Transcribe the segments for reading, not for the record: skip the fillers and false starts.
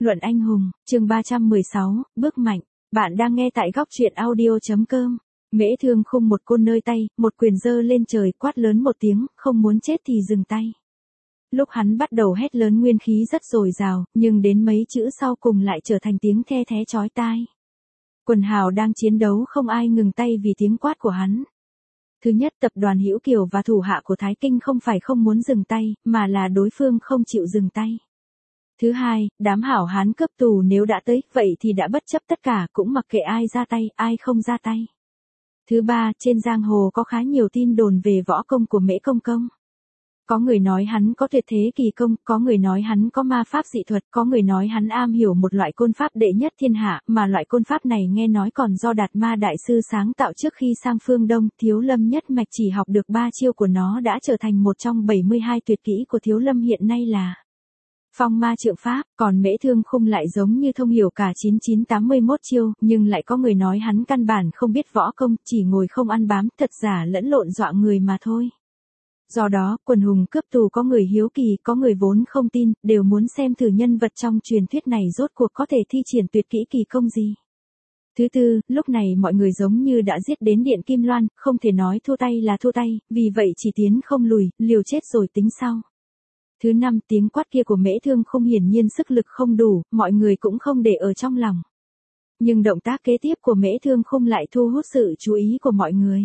Luận anh hùng, chương 316, bước mạnh. Bạn đang nghe tại góc truyện audio.com. Mễ Thương Khung một côn nơi tay, một quyền giơ lên trời quát lớn một tiếng, không muốn chết thì dừng tay. Lúc hắn bắt đầu hét lớn nguyên khí rất dồi dào, nhưng đến mấy chữ sau cùng lại trở thành tiếng the thé chói tai. Quần hào đang chiến đấu không ai ngừng tay vì tiếng quát của hắn. Thứ nhất, tập đoàn Hữu Kiều và thủ hạ của Thái Kinh không phải không muốn dừng tay, mà là đối phương không chịu dừng tay. Thứ hai, đám hảo hán cướp tù nếu đã tới, vậy thì đã bất chấp tất cả, cũng mặc kệ ai ra tay, ai không ra tay. Thứ ba, trên giang hồ có khá nhiều tin đồn về võ công của Mễ Công Công. Có người nói hắn có tuyệt thế kỳ công, có người nói hắn có ma pháp dị thuật, có người nói hắn am hiểu một loại côn pháp đệ nhất thiên hạ, mà loại côn pháp này nghe nói còn do Đạt Ma đại sư sáng tạo trước khi sang phương Đông. Thiếu Lâm nhất mạch chỉ học được 3 chiêu của nó đã trở thành một trong 72 tuyệt kỹ của Thiếu Lâm hiện nay là Phong Ma Trượng Pháp. Còn Mễ Thương Khung lại giống như thông hiểu cả 9981 chiêu, nhưng lại có người nói hắn căn bản không biết võ công, chỉ ngồi không ăn bám, thật giả lẫn lộn dọa người mà thôi. Do đó, quần hùng cướp tù có người hiếu kỳ, có người vốn không tin, đều muốn xem thử nhân vật trong truyền thuyết này rốt cuộc có thể thi triển tuyệt kỹ kỳ công gì. Thứ tư, lúc này mọi người giống như đã giết đến điện Kim Loan, không thể nói thua tay là thua tay, vì vậy chỉ tiến không lùi, liều chết rồi tính sau. Thứ năm, tiếng quát kia của Mễ Thương Khung hiển nhiên sức lực không đủ, mọi người cũng không để ở trong lòng. Nhưng động tác kế tiếp của Mễ Thương Khung lại thu hút sự chú ý của mọi người.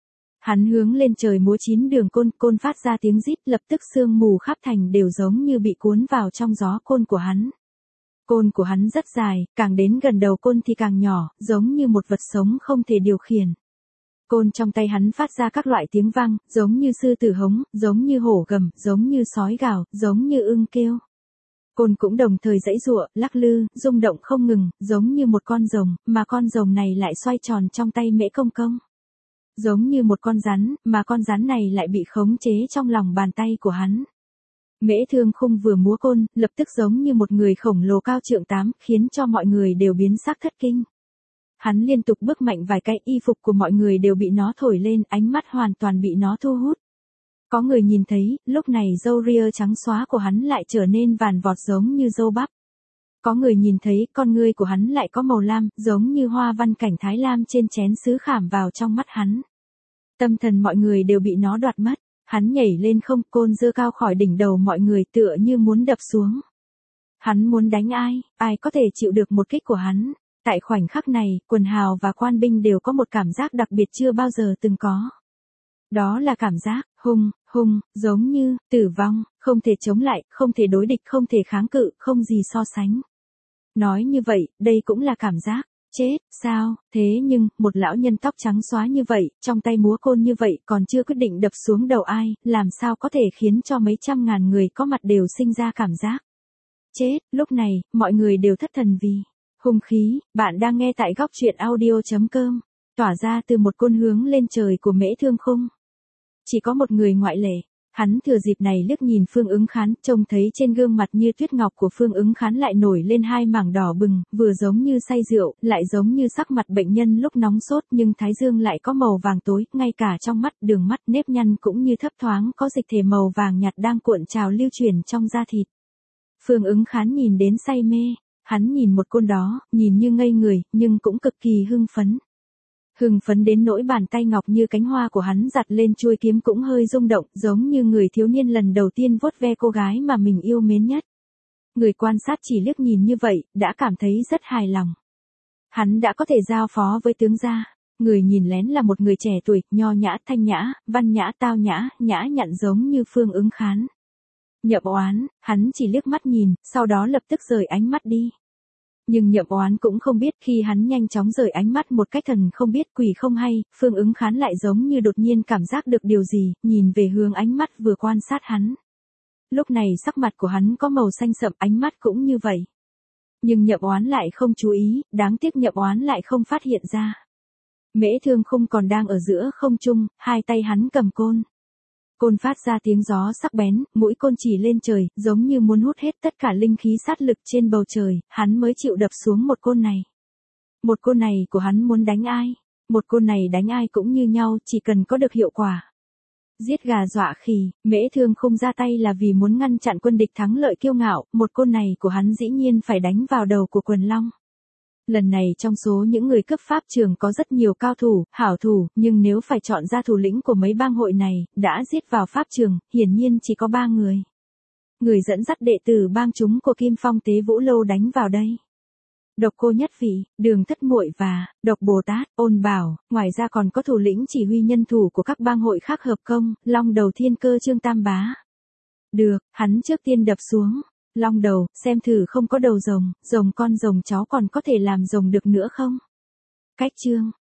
Hắn hướng lên trời múa 9 đường côn, côn phát ra tiếng rít, lập tức sương mù khắp thành đều giống như bị cuốn vào trong gió côn của hắn. Côn của hắn rất dài, càng đến gần đầu côn thì càng nhỏ, giống như một vật sống không thể điều khiển. Côn trong tay hắn phát ra các loại tiếng vang, giống như sư tử hống, giống như hổ gầm, giống như sói gào, giống như ưng kêu. Côn cũng đồng thời giãy giụa, lắc lư, rung động không ngừng, giống như một con rồng, mà con rồng này lại xoay tròn trong tay Mễ Công Công. Giống như một con rắn, mà con rắn này lại bị khống chế trong lòng bàn tay của hắn. Mễ Thương Khung vừa múa côn, lập tức giống như một người khổng lồ cao trượng 8, khiến cho mọi người đều biến sắc thất kinh. Hắn liên tục bước mạnh vài cái, y phục của mọi người đều bị nó thổi lên, ánh mắt hoàn toàn bị nó thu hút. Có người nhìn thấy, lúc này râu ria trắng xóa của hắn lại trở nên vàn vọt giống như râu bắp. Có người nhìn thấy, con ngươi của hắn lại có màu lam, giống như hoa văn cảnh thái lam trên chén sứ khảm vào trong mắt hắn. Tâm thần mọi người đều bị nó đoạt mất. Hắn nhảy lên không, côn giơ cao khỏi đỉnh đầu mọi người tựa như muốn đập xuống. Hắn muốn đánh ai, ai có thể chịu được một kích của hắn. Tại khoảnh khắc này, quần hào và quan binh đều có một cảm giác đặc biệt chưa bao giờ từng có. Đó là cảm giác, giống như, tử vong, không thể chống lại, không thể đối địch, không thể kháng cự, không gì so sánh. Nói như vậy, đây cũng là cảm giác, chết, sao, thế nhưng, một lão nhân tóc trắng xóa như vậy, trong tay múa côn như vậy, còn chưa quyết định đập xuống đầu ai, làm sao có thể khiến cho mấy trăm ngàn người có mặt đều sinh ra cảm giác chết. Lúc này, mọi người đều thất thần vì hung khí. Bạn đang nghe tại góc truyện audio.com, tỏa ra từ một côn hướng lên trời của Mễ Thương Khung. Chỉ có một người ngoại lệ. Hắn thừa dịp này liếc nhìn Phương Ứng Khán, trông thấy trên gương mặt như tuyết ngọc của Phương Ứng Khán lại nổi lên 2 mảng đỏ bừng, vừa giống như say rượu, lại giống như sắc mặt bệnh nhân lúc nóng sốt, nhưng thái dương lại có màu vàng tối, ngay cả trong mắt, đường mắt, nếp nhăn cũng như thấp thoáng có dịch thể màu vàng nhạt đang cuộn trào lưu chuyển trong da thịt. Phương Ứng Khán nhìn đến say mê, hắn nhìn một côn đó, nhìn như ngây người, nhưng cũng cực kỳ hưng phấn. Hưng phấn đến nỗi bàn tay ngọc như cánh hoa của hắn giặt lên chuôi kiếm cũng hơi rung động, giống như người thiếu niên lần đầu tiên vuốt ve cô gái mà mình yêu mến nhất. Người quan sát chỉ liếc nhìn như vậy, đã cảm thấy rất hài lòng. Hắn đã có thể giao phó với tướng gia. Người nhìn lén là một người trẻ tuổi, nho nhã, thanh nhã, văn nhã, tao nhã, nhã nhặn giống như Phương Ứng Khán. Nhậm Oán, hắn chỉ liếc mắt nhìn, sau đó lập tức rời ánh mắt đi. Nhưng Nhậm Oán cũng không biết, khi hắn nhanh chóng rời ánh mắt một cách thần không biết quỷ không hay, Phương Ứng Khán lại giống như đột nhiên cảm giác được điều gì, nhìn về hướng ánh mắt vừa quan sát hắn. Lúc này sắc mặt của hắn có màu xanh sậm, ánh mắt cũng như vậy. Nhưng Nhậm Oán lại không chú ý, đáng tiếc Nhậm Oán lại không phát hiện ra. Mễ Thương Khung còn đang ở giữa không trung, hai tay hắn cầm côn. Côn phát ra tiếng gió sắc bén, mũi côn chỉ lên trời, giống như muốn hút hết tất cả linh khí sát lực trên bầu trời, hắn mới chịu đập xuống một côn này. Một côn này của hắn muốn đánh ai? Một côn này đánh ai cũng như nhau, chỉ cần có được hiệu quả. Giết gà dọa khỉ, Mễ Thương Khung ra tay là vì muốn ngăn chặn quân địch thắng lợi kiêu ngạo, một côn này của hắn dĩ nhiên phải đánh vào đầu của Quần Long. Lần này trong số những người cấp pháp trường có rất nhiều cao thủ, hảo thủ, nhưng nếu phải chọn ra thủ lĩnh của mấy bang hội này, đã giết vào pháp trường, hiển nhiên chỉ có 3 người. Người dẫn dắt đệ tử bang chúng của Kim Phong Tế Vũ Lâu đánh vào đây. Độc Cô Nhất Vị, Đường Thất Muội và Độc Bồ Tát, Ôn Bảo, ngoài ra còn có thủ lĩnh chỉ huy nhân thủ của các bang hội khác hợp công, Long Đầu Thiên Cơ Trương Tam Bá. Được, hắn trước tiên đập xuống. Long Đầu, xem thử không có đầu rồng, con rồng cháu còn có thể làm rồng được nữa không? Cách chương